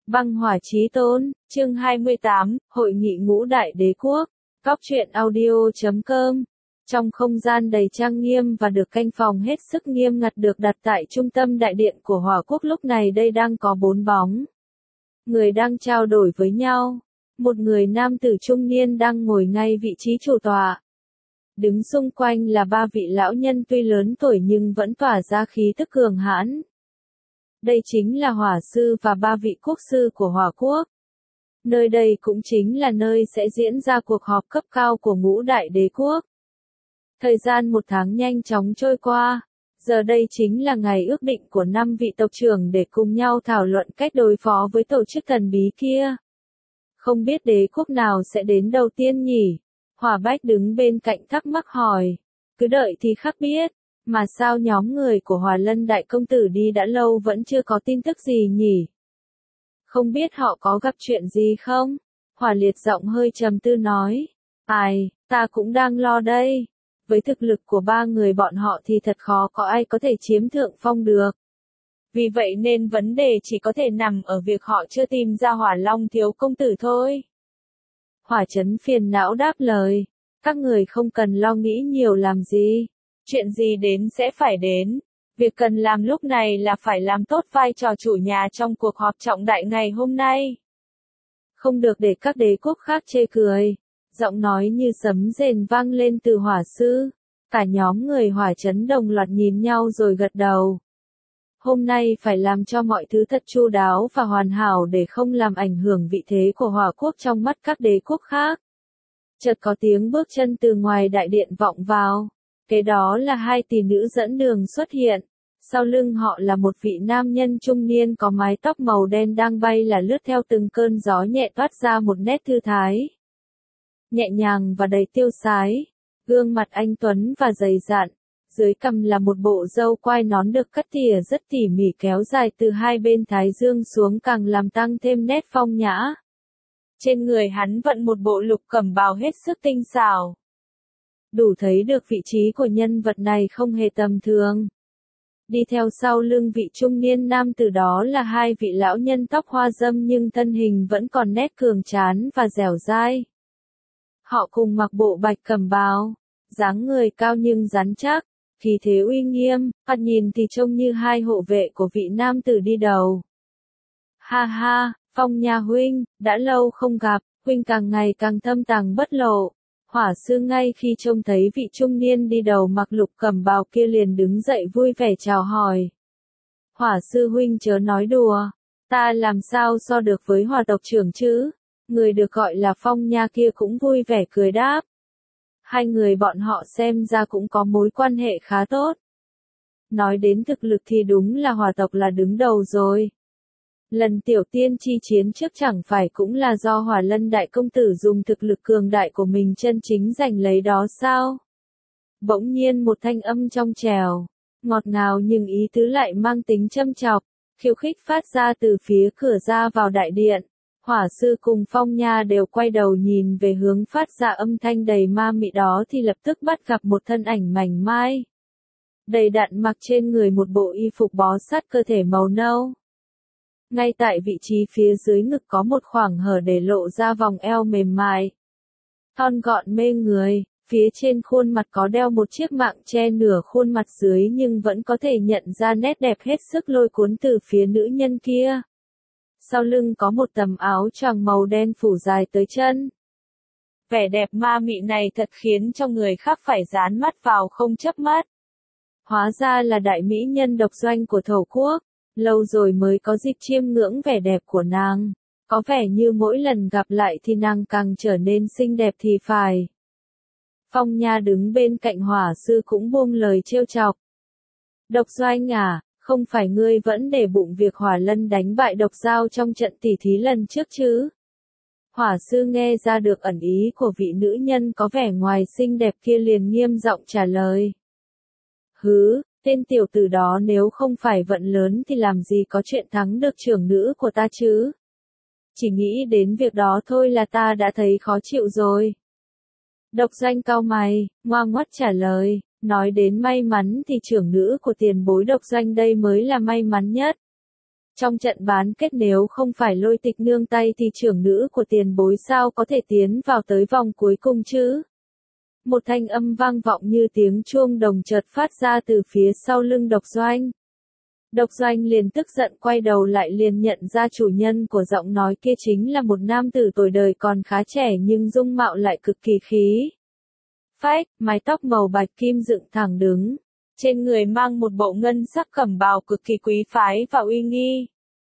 Băng hỏa chí tôn, chương 28, Hội nghị ngũ đại đế quốc, Cóc truyện audio.com. Trong không gian đầy trang nghiêm và được canh phòng hết sức nghiêm ngặt được đặt tại trung tâm đại điện của Hỏa Quốc lúc này đây đang có 4 bóng. Người đang trao đổi với nhau. Một người nam tử trung niên đang ngồi ngay vị trí chủ tọa. Đứng xung quanh là 3 vị lão nhân tuy lớn tuổi nhưng vẫn tỏa ra khí tức cường hãn. Đây chính là hỏa sư và 3 vị quốc sư của Hỏa Quốc. Nơi đây cũng chính là nơi sẽ diễn ra cuộc họp cấp cao của ngũ đại đế quốc. Thời gian 1 tháng nhanh chóng trôi qua. Giờ đây chính là ngày ước định của 5 vị tộc trưởng để cùng nhau thảo luận cách đối phó với tổ chức thần bí kia. Không biết đế quốc nào sẽ đến đầu tiên nhỉ? Hỏa Bách đứng bên cạnh thắc mắc hỏi. Cứ đợi thì khắc biết. Mà sao nhóm người của Hỏa Lân Đại Công Tử đi đã lâu vẫn chưa có tin tức gì nhỉ? Không biết họ có gặp chuyện gì không? Hỏa Liệt giọng hơi trầm tư nói. Ai, ta cũng đang lo đây. Với thực lực của 3 người bọn họ thì thật khó có ai có thể chiếm thượng phong được. Vì vậy nên vấn đề chỉ có thể nằm ở việc họ chưa tìm ra Hỏa Long Thiếu Công Tử thôi. Hỏa Chấn phiền não đáp lời. Các người không cần lo nghĩ nhiều làm gì. Chuyện gì đến sẽ phải đến. Việc cần làm lúc này là phải làm tốt vai trò chủ nhà trong cuộc họp trọng đại ngày hôm nay. Không được để các đế quốc khác chê cười. Giọng nói như sấm rền vang lên từ hỏa sư. Cả nhóm người Hỏa Chấn đồng loạt nhìn nhau rồi gật đầu. Hôm nay phải làm cho mọi thứ thật chu đáo và hoàn hảo để không làm ảnh hưởng vị thế của Hỏa Quốc trong mắt các đế quốc khác. Chợt có tiếng bước chân từ ngoài đại điện vọng vào. Kế đó là 2 tỷ nữ dẫn đường xuất hiện. Sau lưng họ là một vị nam nhân trung niên có mái tóc màu đen đang bay là lướt theo từng cơn gió nhẹ toát ra một nét thư thái. Nhẹ nhàng và đầy tiêu sái. Gương mặt anh tuấn và dày dặn. Dưới cằm là một bộ râu quai nón được cắt tỉa rất tỉ mỉ kéo dài từ 2 bên thái dương xuống càng làm tăng thêm nét phong nhã. Trên người hắn vận một bộ lục cẩm bào hết sức tinh xảo. Đủ thấy được vị trí của nhân vật này không hề tầm thường. Đi theo sau lưng vị trung niên nam tử đó là 2 vị lão nhân tóc hoa râm nhưng thân hình vẫn còn nét cường tráng và dẻo dai. Họ cùng mặc bộ bạch cẩm bào, dáng người cao nhưng rắn chắc, khí thế uy nghiêm, thoạt nhìn thì trông như 2 hộ vệ của vị nam tử đi đầu. Ha ha, Phong Nha huynh, đã lâu không gặp, huynh càng ngày càng thâm tàng bất lộ. Hỏa sư ngay khi trông thấy vị trung niên đi đầu mặc lục cẩm bào kia liền đứng dậy vui vẻ chào hỏi. Hỏa sư huynh chớ nói đùa, ta làm sao so được với Hỏa tộc trưởng chứ? Người được gọi là Phong Nha kia cũng vui vẻ cười đáp. 2 người bọn họ xem ra cũng có mối quan hệ khá tốt. Nói đến thực lực thì đúng là Hỏa tộc là đứng đầu rồi. Lần tiểu tiên chi chiến trước chẳng phải cũng là do Hỏa Lân Đại Công Tử dùng thực lực cường đại của mình chân chính giành lấy đó sao? Bỗng nhiên một thanh âm trong trẻo, ngọt ngào nhưng ý tứ lại mang tính châm chọc, khiêu khích phát ra từ phía cửa ra vào đại điện. Hỏa sư cùng Phong Nha đều quay đầu nhìn về hướng phát ra âm thanh đầy ma mị đó thì lập tức bắt gặp một thân ảnh mảnh mai. Đầy đặn mặc trên người một bộ y phục bó sát cơ thể màu nâu. Ngay tại vị trí phía dưới ngực có một khoảng hở để lộ ra vòng eo mềm mại. Thon gọn mê người, phía trên khuôn mặt có đeo một chiếc mạng che nửa khuôn mặt dưới nhưng vẫn có thể nhận ra nét đẹp hết sức lôi cuốn từ phía nữ nhân kia. Sau lưng có một tấm áo choàng màu đen phủ dài tới chân. Vẻ đẹp ma mị này thật khiến cho người khác phải dán mắt vào không chớp mắt. Hóa ra là đại mỹ nhân Độc Doanh của Thổ Quốc. Lâu rồi mới có dịp chiêm ngưỡng vẻ đẹp của nàng. Có vẻ như mỗi lần gặp lại thì nàng càng trở nên xinh đẹp thì phải. Phong Nha đứng bên cạnh hỏa sư cũng buông lời trêu chọc. Độc Doanh à, không phải ngươi vẫn để bụng việc Hỏa Lân đánh bại Độc Giao trong trận tỉ thí lần trước chứ? Hỏa sư nghe ra được ẩn ý của vị nữ nhân có vẻ ngoài xinh đẹp kia liền nghiêm giọng trả lời. Hứ. Tên tiểu tử đó nếu không phải vận lớn thì làm gì có chuyện thắng được trưởng nữ của ta chứ? Chỉ nghĩ đến việc đó thôi là ta đã thấy khó chịu rồi. Độc Doanh cau mày, ngoa ngoắt trả lời, nói đến may mắn thì trưởng nữ của tiền bối Độc Doanh đây mới là may mắn nhất. Trong trận bán kết nếu không phải Lôi Tịch nương tay thì trưởng nữ của tiền bối sao có thể tiến vào tới vòng cuối cùng chứ? Một thanh âm vang vọng như tiếng chuông đồng chợt phát ra từ phía sau lưng Độc Doanh. Độc Doanh liền tức giận quay đầu lại liền nhận ra chủ nhân của giọng nói kia chính là một nam tử tuổi đời còn khá trẻ nhưng dung mạo lại cực kỳ khí phách, mái tóc màu bạch kim dựng thẳng đứng. Trên người mang một bộ ngân sắc cẩm bào cực kỳ quý phái và uy nghi.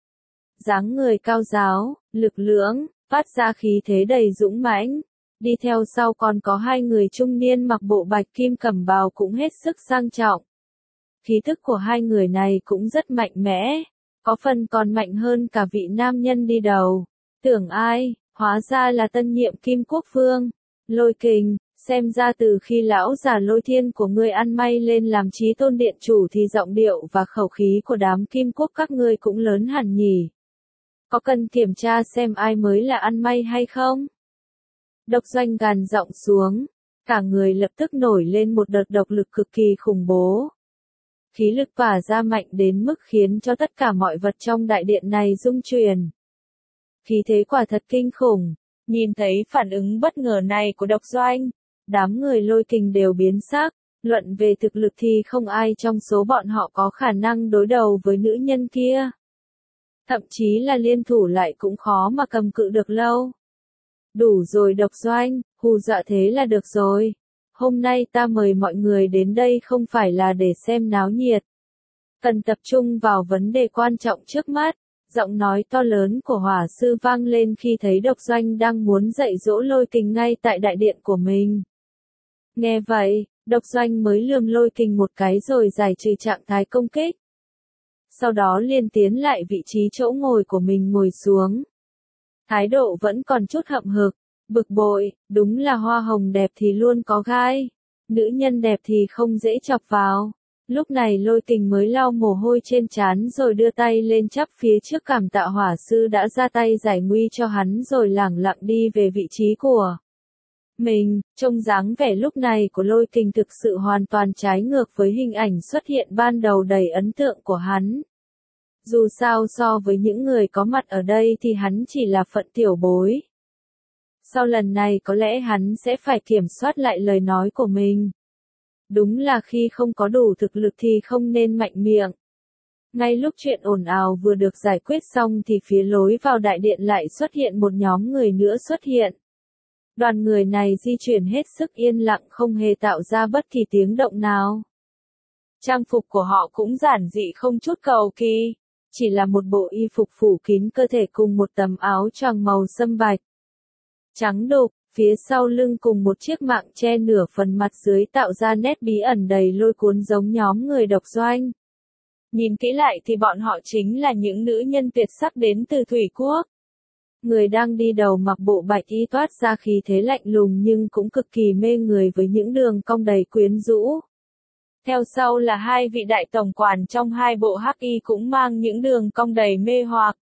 Dáng người cao ráo, lực lưỡng, phát ra khí thế đầy dũng mãnh. Đi theo sau còn có hai người trung niên mặc bộ bạch kim cẩm bào cũng hết sức sang trọng. Khí thức của hai người này cũng rất mạnh mẽ, có phần còn mạnh hơn cả vị nam nhân đi đầu. Tưởng ai, hóa ra là tân nhiệm Kim Quốc Vương. Lôi Kình, xem ra từ khi lão già Lôi Thiên của ngươi ăn may lên làm chí tôn điện chủ thì giọng điệu và khẩu khí của đám Kim Quốc các ngươi cũng lớn hẳn nhỉ. Có cần kiểm tra xem ai mới là ăn may hay không? Độc Doanh gằn giọng xuống, cả người lập tức nổi lên một đợt độc lực cực kỳ khủng bố. Khí lực tỏa ra mạnh đến mức khiến cho tất cả mọi vật trong đại điện này rung chuyển. Khí thế quả thật kinh khủng, nhìn thấy phản ứng bất ngờ này của Độc Doanh, đám người Lôi Kình đều biến sắc, luận về thực lực thì không ai trong số bọn họ có khả năng đối đầu với nữ nhân kia. Thậm chí là liên thủ lại cũng khó mà cầm cự được lâu. Đủ rồi Độc Doanh, hù dọa thế là được rồi. Hôm nay ta mời mọi người đến đây không phải là để xem náo nhiệt. Cần tập trung vào vấn đề quan trọng trước mắt. Giọng nói to lớn của hỏa sư vang lên khi thấy Độc Doanh đang muốn dạy dỗ Lôi Kình ngay tại đại điện của mình. Nghe vậy, Độc Doanh mới lườm Lôi Kình một cái rồi giải trừ trạng thái công kích. Sau đó liền tiến lại vị trí chỗ ngồi của mình ngồi xuống. Thái độ vẫn còn chút hậm hực, bực bội, đúng là hoa hồng đẹp thì luôn có gai, nữ nhân đẹp thì không dễ chọc vào. Lúc này Lôi Kình mới lau mồ hôi trên trán rồi đưa tay lên chắp phía trước cảm tạ hỏa sư đã ra tay giải nguy cho hắn rồi lẳng lặng đi về vị trí của mình. Trông dáng vẻ lúc này của Lôi Kình thực sự hoàn toàn trái ngược với hình ảnh xuất hiện ban đầu đầy ấn tượng của hắn. Dù sao so với những người có mặt ở đây thì hắn chỉ là phận tiểu bối. Sau lần này có lẽ hắn sẽ phải kiểm soát lại lời nói của mình. Đúng là khi không có đủ thực lực thì không nên mạnh miệng. Ngay lúc chuyện ồn ào vừa được giải quyết xong thì phía lối vào đại điện lại xuất hiện một nhóm người nữa xuất hiện. Đoàn người này di chuyển hết sức yên lặng không hề tạo ra bất kỳ tiếng động nào. Trang phục của họ cũng giản dị không chút cầu kỳ, chỉ là một bộ y phục phủ kín cơ thể cùng một tấm áo choàng màu sâm bạch. Trắng đục, phía sau lưng cùng một chiếc mạng che nửa phần mặt dưới tạo ra nét bí ẩn đầy lôi cuốn giống nhóm người Độc Doanh. Nhìn kỹ lại thì bọn họ chính là những nữ nhân tuyệt sắc đến từ Thủy Quốc. Người đang đi đầu mặc bộ bạch y toát ra khí thế lạnh lùng nhưng cũng cực kỳ mê người với những đường cong đầy quyến rũ. Theo sau là hai vị đại tổng quản trong hai bộ hắc y cũng mang những đường cong đầy mê hoặc.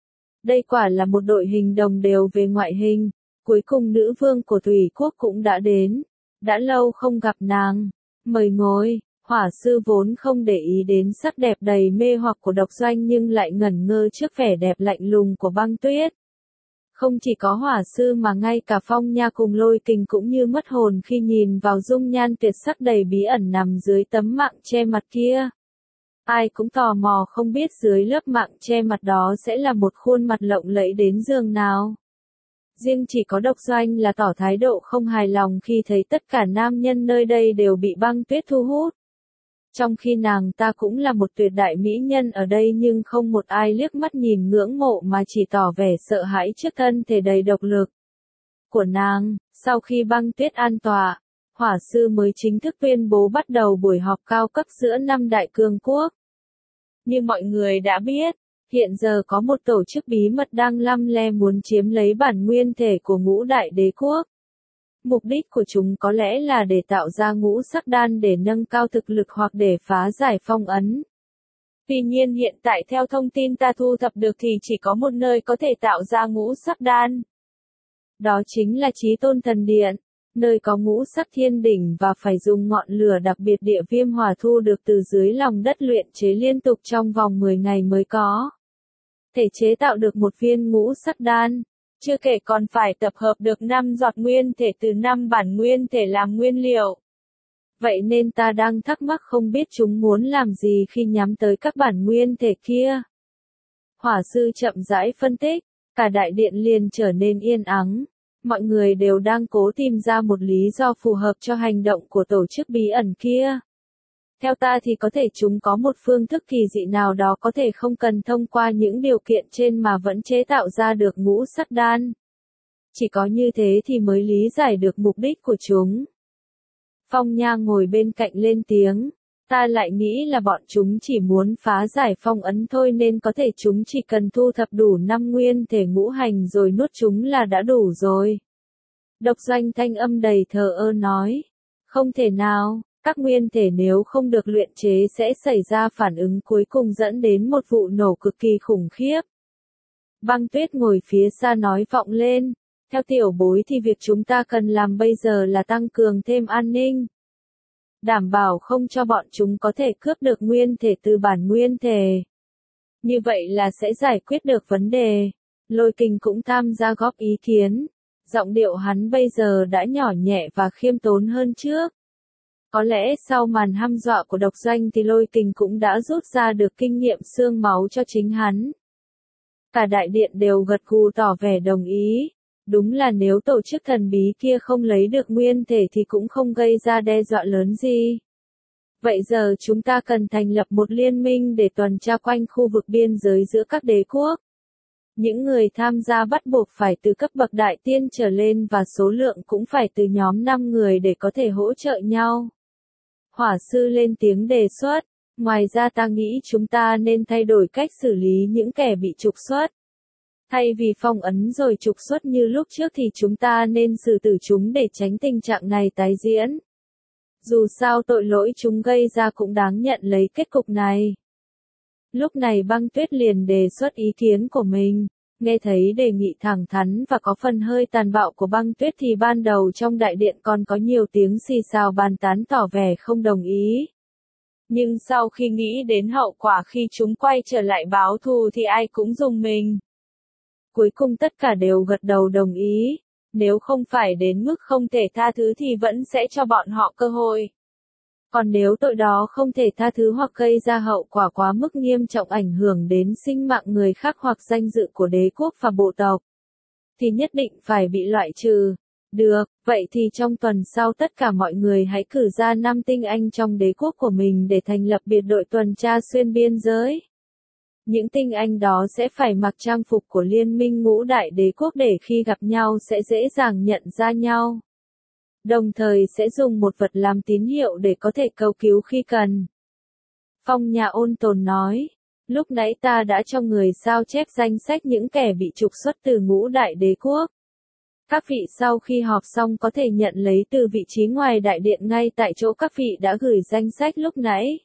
Đây quả là một đội hình đồng đều về ngoại hình. Cuối cùng nữ vương của Thủy Quốc cũng đã đến. Đã lâu không gặp nàng. Mời ngồi. Hỏa sư vốn không để ý đến sắc đẹp đầy mê hoặc của Độc Doanh nhưng lại ngẩn ngơ trước vẻ đẹp lạnh lùng của Băng Tuyết. Không chỉ có hỏa sư mà ngay cả Phong Nha cùng Lôi Kình cũng như mất hồn khi nhìn vào dung nhan tuyệt sắc đầy bí ẩn nằm dưới tấm mạng che mặt kia. Ai cũng tò mò không biết dưới lớp mạng che mặt đó sẽ là một khuôn mặt lộng lẫy đến giường nào. Riêng chỉ có Độc Doanh là tỏ thái độ không hài lòng khi thấy tất cả nam nhân nơi đây đều bị Băng Tuyết thu hút. Trong khi nàng ta cũng là một tuyệt đại mỹ nhân ở đây nhưng không một ai liếc mắt nhìn ngưỡng mộ mà chỉ tỏ vẻ sợ hãi trước thân thể đầy độc lực của nàng. Sau khi Băng Tuyết an tọa, hỏa sư mới chính thức tuyên bố bắt đầu buổi họp cao cấp giữa năm đại cường quốc. Như mọi người đã biết, hiện giờ có một tổ chức bí mật đang lăm le muốn chiếm lấy bản nguyên thể của ngũ đại đế quốc. Mục đích của chúng có lẽ là để tạo ra ngũ sắc đan để nâng cao thực lực hoặc để phá giải phong ấn. Tuy nhiên hiện tại theo thông tin ta thu thập được thì chỉ có một nơi có thể tạo ra ngũ sắc đan. Đó chính là Chí Tôn Thần Điện, nơi có ngũ sắc thiên đỉnh và phải dùng ngọn lửa đặc biệt địa viêm hỏa thu được từ dưới lòng đất luyện chế liên tục trong vòng 10 ngày mới có. thể chế tạo được một viên ngũ sắc đan. Chưa kể còn phải tập hợp được 5 giọt nguyên thể từ 5 bản nguyên thể làm nguyên liệu. Vậy nên ta đang thắc mắc không biết chúng muốn làm gì khi nhắm tới các bản nguyên thể kia. Hỏa sư chậm rãi phân tích, cả đại điện liền trở nên yên ắng. Mọi người đều đang cố tìm ra một lý do phù hợp cho hành động của tổ chức bí ẩn kia. Theo ta thì có thể chúng có một phương thức kỳ dị nào đó có thể không cần thông qua những điều kiện trên mà vẫn chế tạo ra được ngũ sắc đan. Chỉ có như thế thì mới lý giải được mục đích của chúng. Phong Nha ngồi bên cạnh lên tiếng, ta lại nghĩ là bọn chúng chỉ muốn phá giải phong ấn thôi nên có thể chúng chỉ cần thu thập đủ 5 nguyên thể ngũ hành rồi nuốt chúng là đã đủ rồi. Độc Doanh thanh âm đầy thờ ơ nói, không thể nào, các nguyên thể nếu không được luyện chế sẽ xảy ra phản ứng cuối cùng dẫn đến một vụ nổ cực kỳ khủng khiếp. Băng Tuyết ngồi phía xa nói vọng lên, theo tiểu bối thì việc chúng ta cần làm bây giờ là tăng cường thêm an ninh. Đảm bảo không cho bọn chúng có thể cướp được nguyên thể từ bản nguyên thể. Như vậy là sẽ giải quyết được vấn đề. Lôi Kình cũng tham gia góp ý kiến. Giọng điệu hắn bây giờ đã nhỏ nhẹ và khiêm tốn hơn trước. Có lẽ sau màn hăm dọa của Độc Doanh thì Lôi Kình cũng đã rút ra được kinh nghiệm xương máu cho chính hắn. Cả đại điện đều gật gù tỏ vẻ đồng ý. Đúng là nếu tổ chức thần bí kia không lấy được nguyên thể thì cũng không gây ra đe dọa lớn gì. Vậy giờ chúng ta cần thành lập một liên minh để tuần tra quanh khu vực biên giới giữa các đế quốc. Những người tham gia bắt buộc phải từ cấp bậc đại tiên trở lên và số lượng cũng phải từ nhóm 5 người để có thể hỗ trợ nhau. Hỏa sư lên tiếng đề xuất, ngoài ra ta nghĩ chúng ta nên thay đổi cách xử lý những kẻ bị trục xuất. Thay vì phong ấn rồi trục xuất như lúc trước thì chúng ta nên xử tử chúng để tránh tình trạng này tái diễn. Dù sao tội lỗi chúng gây ra cũng đáng nhận lấy kết cục này. Lúc này Băng Tuyết liền đề xuất ý kiến của mình. Nghe thấy đề nghị thẳng thắn và có phần hơi tàn bạo của Băng Tuyết thì ban đầu trong đại điện còn có nhiều tiếng xì xào bàn tán tỏ vẻ không đồng ý. Nhưng sau khi nghĩ đến hậu quả khi chúng quay trở lại báo thù thì ai cũng rùng mình. Cuối cùng tất cả đều gật đầu đồng ý, nếu không phải đến mức không thể tha thứ thì vẫn sẽ cho bọn họ cơ hội. Còn nếu tội đó không thể tha thứ hoặc gây ra hậu quả quá mức nghiêm trọng ảnh hưởng đến sinh mạng người khác hoặc danh dự của đế quốc và bộ tộc, thì nhất định phải bị loại trừ. Được, vậy thì trong tuần sau tất cả mọi người hãy cử ra 5 tinh anh trong đế quốc của mình để thành lập biệt đội tuần tra xuyên biên giới. Những tinh anh đó sẽ phải mặc trang phục của liên minh ngũ đại đế quốc để khi gặp nhau sẽ dễ dàng nhận ra nhau. Đồng thời sẽ dùng một vật làm tín hiệu để có thể cầu cứu khi cần. Phong Nha ôn tồn nói, lúc nãy ta đã cho người sao chép danh sách những kẻ bị trục xuất từ ngũ đại đế quốc. Các vị sau khi họp xong có thể nhận lấy từ vị trí ngoài đại điện ngay tại chỗ các vị đã gửi danh sách lúc nãy.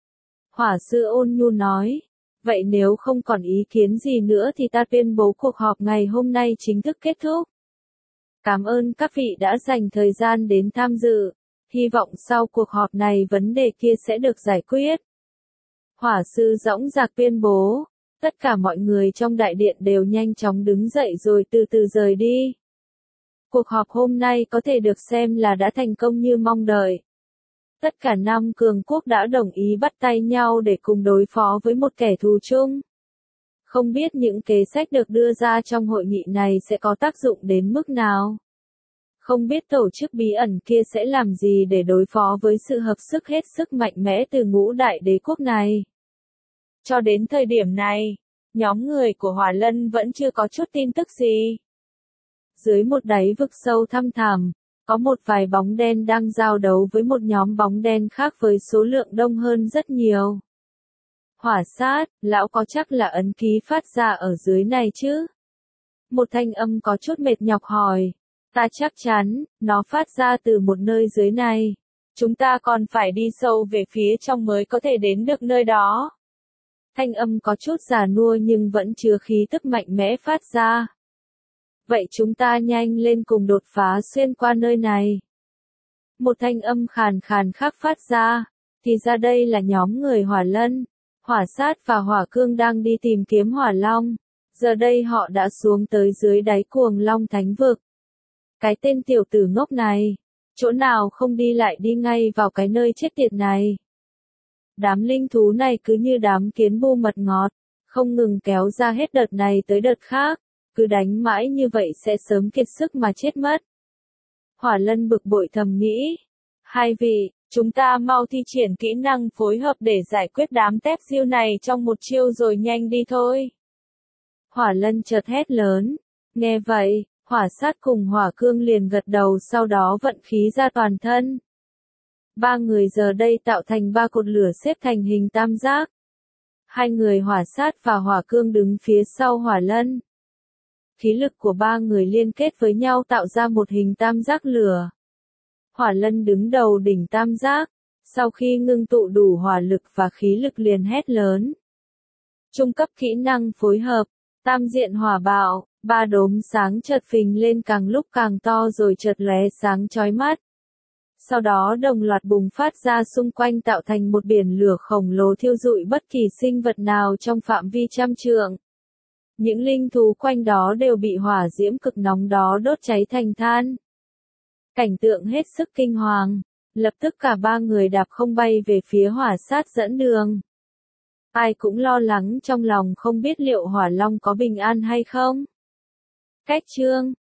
Hỏa sư Ôn Nhu nói, vậy nếu không còn ý kiến gì nữa thì ta tuyên bố cuộc họp ngày hôm nay chính thức kết thúc. Cảm ơn các vị đã dành thời gian đến tham dự. Hy vọng sau cuộc họp này vấn đề kia sẽ được giải quyết. Hỏa sư dõng dạc tuyên bố. Tất cả mọi người trong đại điện đều nhanh chóng đứng dậy rồi từ từ rời đi. Cuộc họp hôm nay có thể được xem là đã thành công như mong đợi. Tất cả 5 cường quốc đã đồng ý bắt tay nhau để cùng đối phó với một kẻ thù chung. Không biết những kế sách được đưa ra trong hội nghị này sẽ có tác dụng đến mức nào. Không biết tổ chức bí ẩn kia sẽ làm gì để đối phó với sự hợp sức hết sức mạnh mẽ từ ngũ đại đế quốc này. Cho đến thời điểm này, nhóm người của Hỏa Lân vẫn chưa có chút tin tức gì. Dưới một đáy vực sâu thăm thẳm, có một vài bóng đen đang giao đấu với một nhóm bóng đen khác với số lượng đông hơn rất nhiều. Hỏa sát, lão có chắc là ấn ký phát ra ở dưới này chứ? Một thanh âm có chút mệt nhọc hỏi. Ta chắc chắn, nó phát ra từ một nơi dưới này. Chúng ta còn phải đi sâu về phía trong mới có thể đến được nơi đó. Thanh âm có chút già nua nhưng vẫn chứa khí tức mạnh mẽ phát ra. Vậy chúng ta nhanh lên cùng đột phá xuyên qua nơi này. Một thanh âm khàn khàn khác phát ra. Thì ra đây là nhóm người Hỏa Lân. Hỏa sát và hỏa cương đang đi tìm kiếm hỏa long. Giờ đây họ đã xuống tới dưới đáy cuồng long thánh vực. Cái tên tiểu tử ngốc này. Chỗ nào không đi lại đi ngay vào cái nơi chết tiệt này. Đám linh thú này cứ như đám kiến bu mật ngọt. Không ngừng kéo ra hết đợt này tới đợt khác. Cứ đánh mãi như vậy sẽ sớm kiệt sức mà chết mất. Hỏa Lân bực bội thầm nghĩ. Hai vị, chúng ta mau thi triển kỹ năng phối hợp để giải quyết đám tép diêu này trong một chiêu rồi nhanh đi thôi. Hỏa Lân chợt hét lớn. Nghe vậy, hỏa sát cùng hỏa cương liền gật đầu sau đó vận khí ra toàn thân. Ba người giờ đây tạo thành ba cột lửa xếp thành hình tam giác. Hai người hỏa sát và hỏa cương đứng phía sau Hỏa Lân. Khí lực của ba người liên kết với nhau tạo ra một hình tam giác lửa. Hỏa Lân đứng đầu đỉnh tam giác, sau khi ngưng tụ đủ hỏa lực và khí lực liền hét lớn. Trung cấp kỹ năng phối hợp, tam diện hỏa bạo, ba đốm sáng chợt phình lên càng lúc càng to rồi chợt lóe sáng chói mắt. Sau đó đồng loạt bùng phát ra xung quanh tạo thành một biển lửa khổng lồ thiêu rụi bất kỳ sinh vật nào trong phạm vi trăm trượng. Những linh thú quanh đó đều bị hỏa diễm cực nóng đó đốt cháy thành than. Cảnh tượng hết sức kinh hoàng, lập tức cả ba người đạp không bay về phía hỏa sát dẫn đường. Ai cũng lo lắng trong lòng không biết liệu hỏa long có bình an hay không. Cách chương